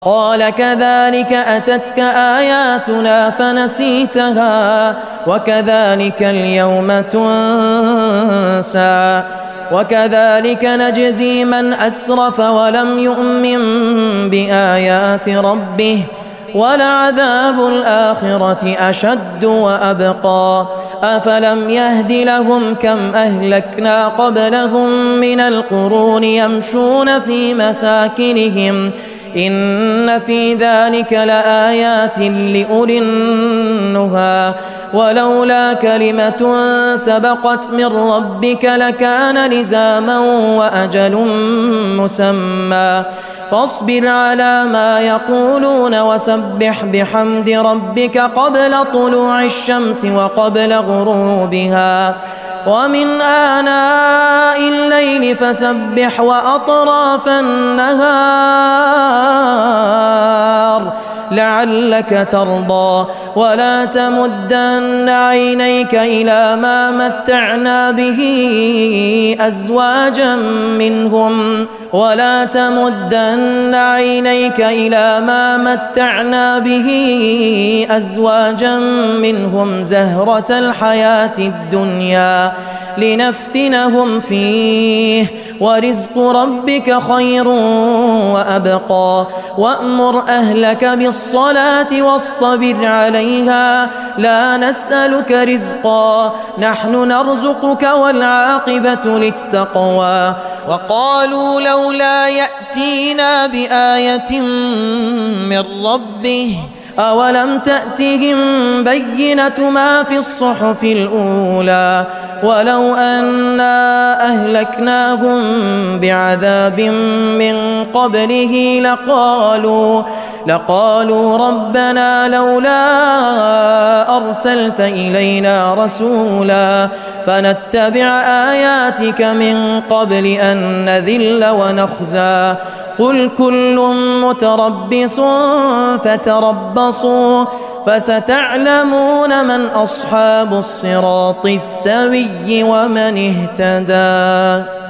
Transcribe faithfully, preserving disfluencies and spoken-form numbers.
قال كذلك أتتك آياتنا فنسيتها وكذلك اليوم تنسى وكذلك نجزي من أسرف ولم يؤمن بآيات ربه ولعذاب الآخرة أشد وأبقى أفلم يهد لهم كم أهلكنا قبلهم من القرون يمشون في مساكنهم إن في ذلك لآيات لأولي النهى ولولا كلمة سبقت من ربك لكان لزاما وأجل مسمى فاصبر على ما يقولون وسبح بحمد ربك قبل طلوع الشمس وقبل غروبها ومن آناء الليل فسبح وأطراف النهار لعلك ترضى ولا تمدن عينيك إلى ما متعنا به أزواجا منهم ولا تمدن عينيك إلى ما متعنا به أزواجا منهم زهرة الحياة الدنيا لنفتنهم فيه ورزق ربك خير وأبقى وأمر أهلك بالصلاة واصطبر عليها لا نسألك رزقا نحن نرزقك والعاقبة للتقوى وقالوا لولا يأتينا بآية من ربه أولم تأتهم بينة ما في الصحف الأولى ولو أنا أهلكناهم بعذاب من قبله لقالوا لقالوا ربنا لولا أرسلت إلينا رسولا فنتبع آياتك من قبل أن نذل ونخزى قل كل متربص فتربصوا فستعلمون من أصحاب الصراط السوي ومن اهتدى.